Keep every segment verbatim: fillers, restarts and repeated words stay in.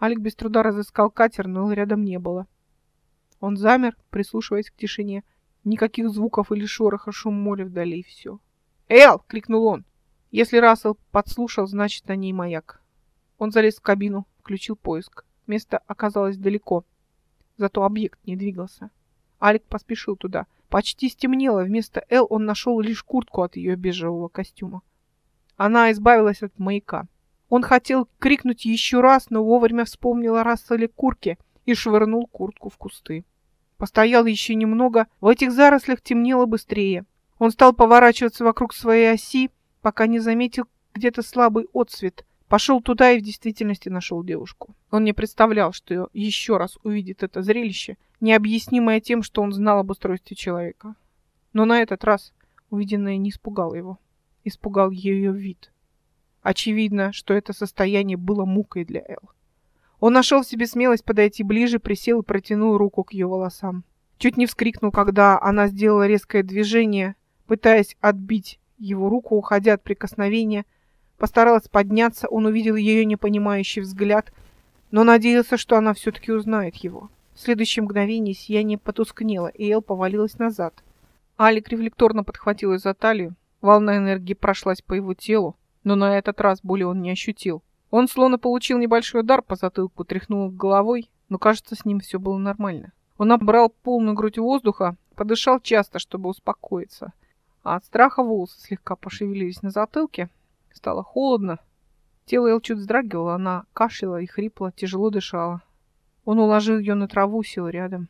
Алик без труда разыскал катер, но рядом не было. Он замер, прислушиваясь к тишине. Никаких звуков или шороха, шум моря вдали, и все. «Эл!» — крикнул он. Если Рассел подслушал, значит, на ней маяк. Он залез в кабину, включил поиск. Место оказалось далеко, зато объект не двигался. Алик поспешил туда. Почти стемнело, вместо Эл он нашел лишь куртку от ее бежевого костюма. Она избавилась от маяка. Он хотел крикнуть еще раз, но вовремя вспомнил о Расселе Курке и швырнул куртку в кусты. Постоял еще немного, в этих зарослях темнело быстрее. Он стал поворачиваться вокруг своей оси, пока не заметил где-то слабый отсвет. Пошел туда и в действительности нашел девушку. Он не представлял, что еще раз увидит это зрелище, необъяснимое тем, что он знал об устройстве человека. Но на этот раз увиденное не испугало его. Испугал ее вид. Очевидно, что это состояние было мукой для Эл. Он нашел в себе смелость подойти ближе, присел и протянул руку к ее волосам. Чуть не вскрикнул, когда она сделала резкое движение, пытаясь отбить его руку, уходя от прикосновения. Постаралась подняться, он увидел ее непонимающий взгляд, но надеялся, что она все-таки узнает его. В следующее мгновение сияние потускнело, и Эл повалилась назад. Алик рефлекторно подхватил ее за талию. Волна энергии прошлась по его телу, но на этот раз боли он не ощутил. Он словно получил небольшой удар по затылку, тряхнул головой, но, кажется, с ним все было нормально. Он набрал полную грудь воздуха, подышал часто, чтобы успокоиться. А от страха волосы слегка пошевелились на затылке. Стало холодно. Тело Эл чуть вздрагивало, она кашляла и хрипла, тяжело дышала. Он уложил ее на траву, сел рядом.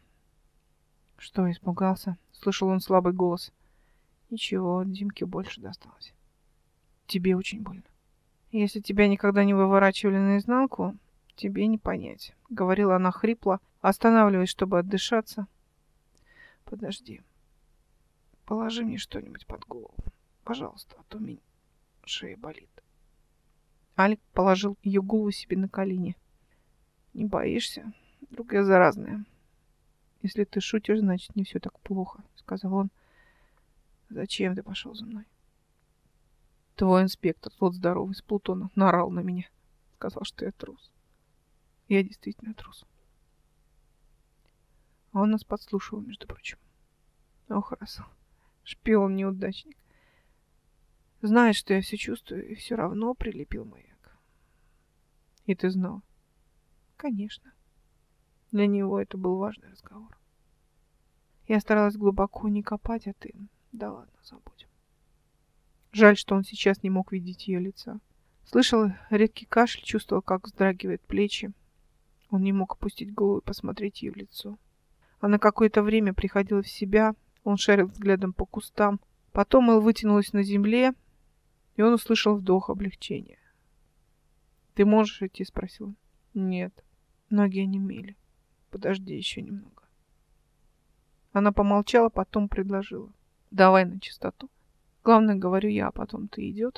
«Что, испугался?» — слышал он слабый голос. «Ничего, Димке больше досталось. Тебе очень больно. Если тебя никогда не выворачивали наизнанку, тебе не понять», — говорила она хрипло, останавливаясь, чтобы отдышаться. «Подожди. Положи мне что-нибудь под голову. Пожалуйста, а то меня шея болит». Алик положил ее голову себе на колени. «Не боишься? Вдруг я заразная?» «Если ты шутишь, значит, не все так плохо», — сказал он. «Зачем ты пошел за мной?» «Твой инспектор, тот здоровый, с Плутона, наорал на меня. Сказал, что я трус. Я действительно трус. А он нас подслушивал, между прочим. Ох, Рассел, шпион-неудачник. Знает, что я все чувствую, и все равно прилепил маяк». «И ты знал?» «Конечно. Для него это был важный разговор. Я старалась глубоко не копать, а ты... Да ладно, забудем». Жаль, что он сейчас не мог видеть ее лица. Слышал редкий кашель, чувствовал, как вздрагивают плечи. Он не мог опустить голову и посмотреть ей в лицо. Она какое-то время приходила в себя, он шарил взглядом по кустам. Потом Эл вытянулась на земле, и он услышал вдох облегчения. «Ты можешь идти?» — спросил он. «Нет, ноги онемели. Подожди еще немного». Она помолчала, потом предложила. «Давай на чистоту. Главное, говорю я, а потом ты идет».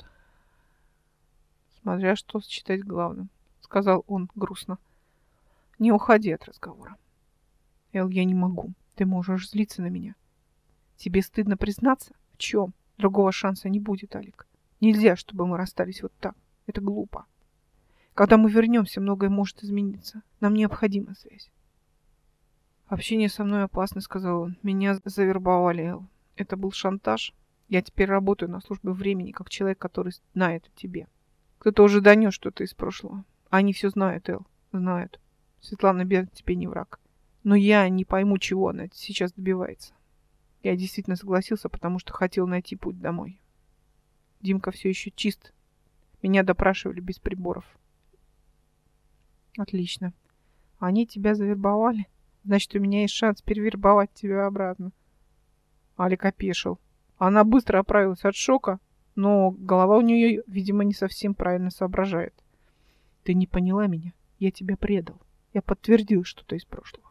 «Смотря что считать главным», — сказал он грустно. «Не уходи от разговора». «Эл, я не могу. Ты можешь злиться на меня. Тебе стыдно признаться? В чем? Другого шанса не будет, Алик. Нельзя, чтобы мы расстались вот так. Это глупо. Когда мы вернемся, многое может измениться. Нам необходима связь». «Общение со мной опасно», — сказал он. «Меня завербовали, Эл. Это был шантаж. Я теперь работаю на службе времени, как человек, который знает о тебе. Кто-то уже донес что-то из прошлого. Они все знают, Эл. Знают. Светлана Берд тебе не враг. Но я не пойму, чего она сейчас добивается. Я действительно согласился, потому что хотел найти путь домой. Димка все еще чист. Меня допрашивали без приборов». «Отлично. Они тебя завербовали? Значит, у меня есть шанс перевербовать тебя обратно». Алик опешил. Она быстро оправилась от шока, но голова у нее, видимо, не совсем правильно соображает. «Ты не поняла меня. Я тебя предал. Я подтвердил что-то из прошлого».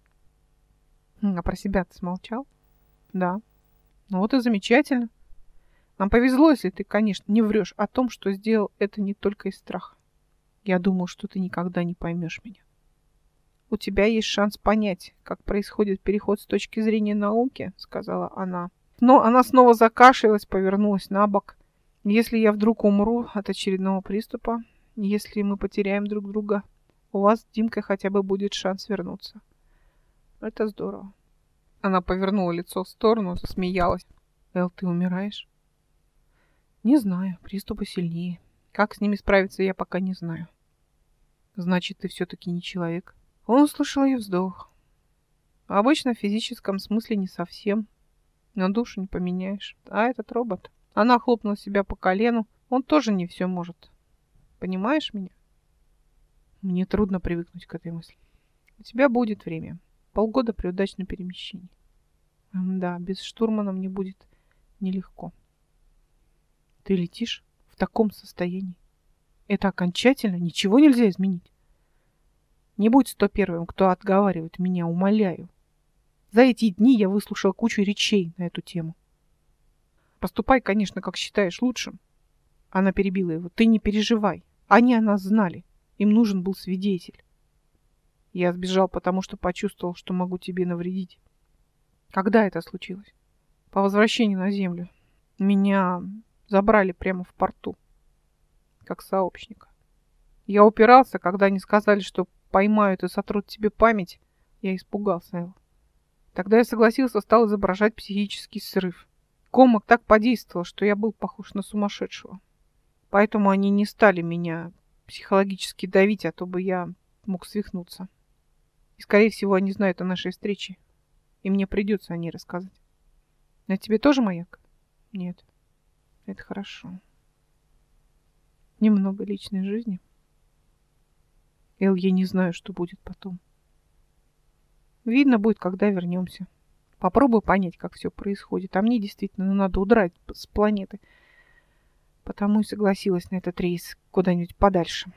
«А про себя ты смолчал?» «Да». «Ну вот и замечательно. Нам повезло, если ты, конечно, не врешь о том, что сделал это не только из страха. Я думал, что ты никогда не поймешь меня. У тебя есть шанс понять, как происходит переход с точки зрения науки», — сказала она. Но она снова закашлялась, повернулась на бок. «Если я вдруг умру от очередного приступа, если мы потеряем друг друга, У вас с Димкой хотя бы будет шанс вернуться. Это здорово. Она повернула лицо в сторону, засмеялась. Эл, ты умираешь? Не знаю, приступы сильнее. Как с ними справиться, я пока не знаю. Значит, ты все-таки не человек. Он услышал ее вздох. Обычно в физическом смысле не совсем. Но душу не поменяешь. А этот робот. Она хлопнула себя по колену. Он тоже не все может. Понимаешь меня? Мне трудно привыкнуть к этой мысли. У тебя будет время. Полгода при удачном перемещении. Да, без штурмана мне будет нелегко. Ты летишь в таком состоянии. Это окончательно, ничего нельзя изменить. Не будь сто первым, кто отговаривает меня, умоляю. За эти дни я выслушал кучу речей на эту тему. Поступай, конечно, как считаешь лучшим. Она перебила его. Ты не переживай. Они о нас знали. Им нужен был свидетель. Я сбежал, потому что почувствовал, что могу тебе навредить. Когда это случилось? По возвращении на землю. Меня забрали прямо в порту. Как сообщника. Я упирался, когда они сказали, что поймают и сотрут тебе память. Я испугался его. Тогда я согласился, стал изображать психический срыв. Комок так подействовал, что я был похож на сумасшедшего. Поэтому они не стали меня психологически давить, а то бы я мог свихнуться. И, скорее всего, они знают о нашей встрече. И мне придется о ней рассказать. А тебе тоже маяк? Нет. Это хорошо. Немного личной жизни. Эл, я не знаю, что будет потом. Видно будет, когда вернемся. Попробуй понять, как все происходит. А мне действительно надо удрать с планеты. Потому и согласилась на этот рейс куда-нибудь подальше.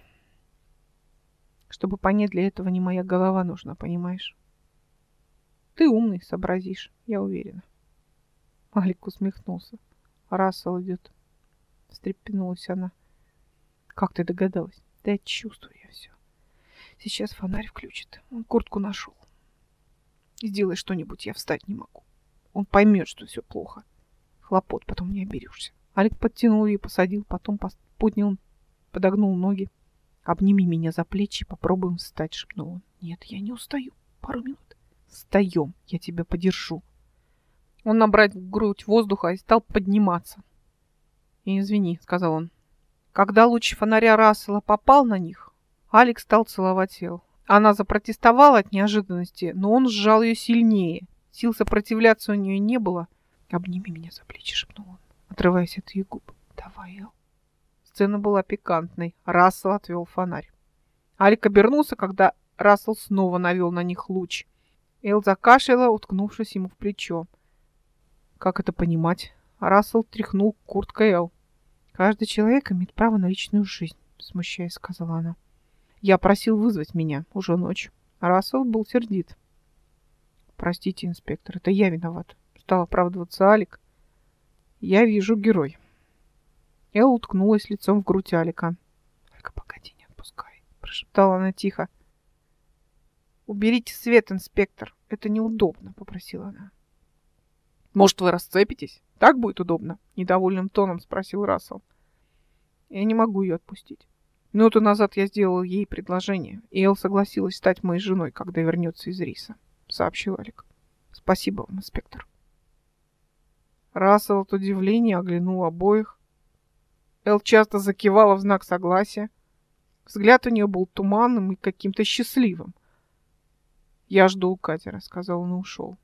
Чтобы понять, для этого не моя голова нужна, понимаешь? Ты умный, сообразишь, я уверена. Алик усмехнулся. Рассел идет. Встрепенулась она. Как ты догадалась? Да я чувствую я все. Сейчас фонарь включит. Он куртку нашел. Сделай что-нибудь, я встать не могу. Он поймет, что все плохо. Хлопот, потом не оберешься. Алик подтянул ее, посадил, потом поднял, подогнул ноги. Обними меня за плечи, попробуем встать, шепнул он. Нет, я не устаю. Пару минут. Встаем, я тебя подержу. Он набрал в грудь воздуха и стал подниматься. И извини, сказал он. Когда луч фонаря Рассела попал на них, Алик стал целовать Эл. Она запротестовала от неожиданности, но он сжал ее сильнее. Сил сопротивляться у нее не было. Обними меня за плечи, шепнул он, отрываясь от ее губ. Давай, Эл. Сцена была пикантной. Рассел отвел фонарь. Алик обернулся, когда Рассел снова навел на них луч. Эл закашляла, уткнувшись ему в плечо. Как это понимать? Рассел тряхнул курткой Эл. Каждый человек имеет право на личную жизнь, смущаясь, сказала она. Я просил вызвать меня уже ночь. Рассел был сердит. Простите, инспектор, это я виноват. Стал оправдываться Алик. Я вижу герой. Эл уткнулась лицом в грудь Алика. Только погоди, не отпускай, прошептала она тихо. Уберите свет, инспектор. Это неудобно, попросила она. Может, вы расцепитесь? Так будет удобно? Недовольным тоном спросил Рассел. Я не могу ее отпустить. Минуту назад я сделал ей предложение, и Эл согласилась стать моей женой, когда вернется из рейса, сообщил Алик. Спасибо вам, инспектор. Рассел от удивления оглянул обоих. Эл часто закивала в знак согласия. Взгляд у нее был туманным и каким-то счастливым. «Я жду у катера», — сказал он и ушел.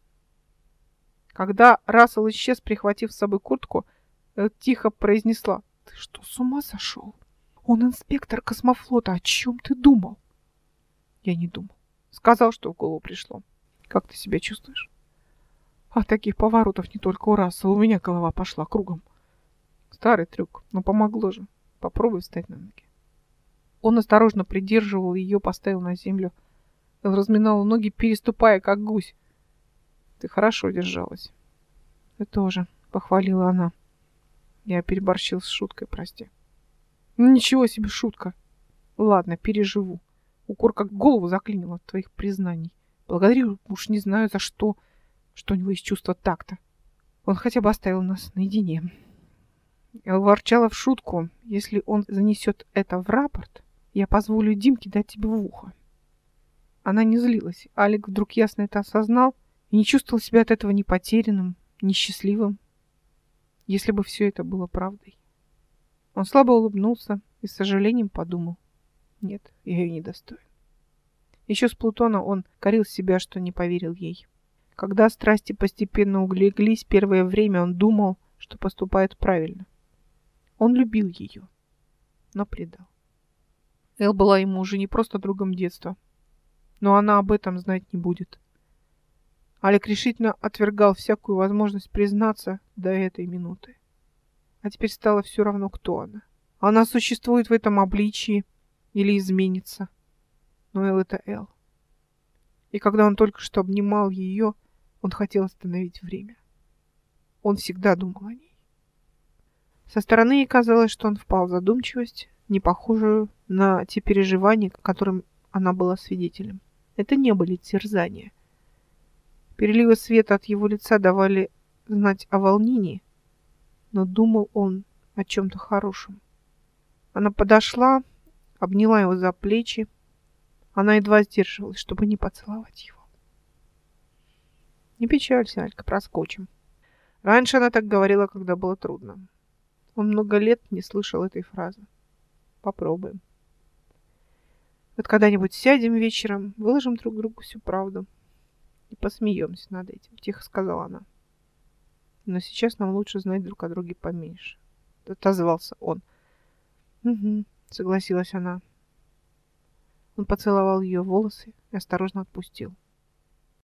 Когда Рассел исчез, прихватив с собой куртку, Эл тихо произнесла. «Ты что, с ума сошел? Он инспектор космофлота. О чем ты думал?» «Я не думал. Сказал, что в голову пришло. Как ты себя чувствуешь?» «От таких поворотов не только у Рассела. У меня голова пошла кругом». «Старый трюк. Но помогло же. Попробуй встать на ноги». Он осторожно придерживал ее, поставил на землю. Эл разминала ноги, переступая, как гусь. «Ты хорошо держалась». «Ты тоже», — похвалила она. Я переборщил с шуткой, прости. Ну, ничего себе шутка. Ладно, переживу. Укор как голову заклинил от твоих признаний. Благодарю, уж не знаю за что. Что у него есть чувство такта. Он хотя бы оставил нас наедине. Я ворчала в шутку. Если он занесет это в рапорт, я позволю Димке дать тебе в ухо. Она не злилась. Алик вдруг ясно это осознал и не чувствовал себя от этого ни потерянным, ни счастливым, если бы все это было правдой. Он слабо улыбнулся и с сожалением подумал: нет, я ее не достоин. Еще с Плутона он корил себя, что не поверил ей. Когда страсти постепенно улеглись, первое время он думал, что поступает правильно. Он любил ее, но предал. Эл была ему уже не просто другом детства, но она об этом знать не будет. Алик решительно отвергал всякую возможность признаться до этой минуты. А теперь стало все равно, кто она. Она существует в этом обличии или изменится. Но Эл — это Эл. И когда он только что обнимал ее, он хотел остановить время. Он всегда думал о ней. Со стороны ей казалось, что он впал в задумчивость, не похожую на те переживания, которым она была свидетелем. Это не были терзания. Переливы света от его лица давали знать о волнении, но думал он о чем-то хорошем. Она подошла, обняла его за плечи. Она едва сдерживалась, чтобы не поцеловать его. Не печалься, Алька, проскочим. Раньше она так говорила, когда было трудно. Он много лет не слышал этой фразы. Попробуем. Вот когда-нибудь сядем вечером, выложим друг другу всю правду и посмеемся над этим, тихо сказала она. Но сейчас нам лучше знать друг о друге поменьше. Отозвался он. Угу, согласилась она. Он поцеловал ее волосы и осторожно отпустил.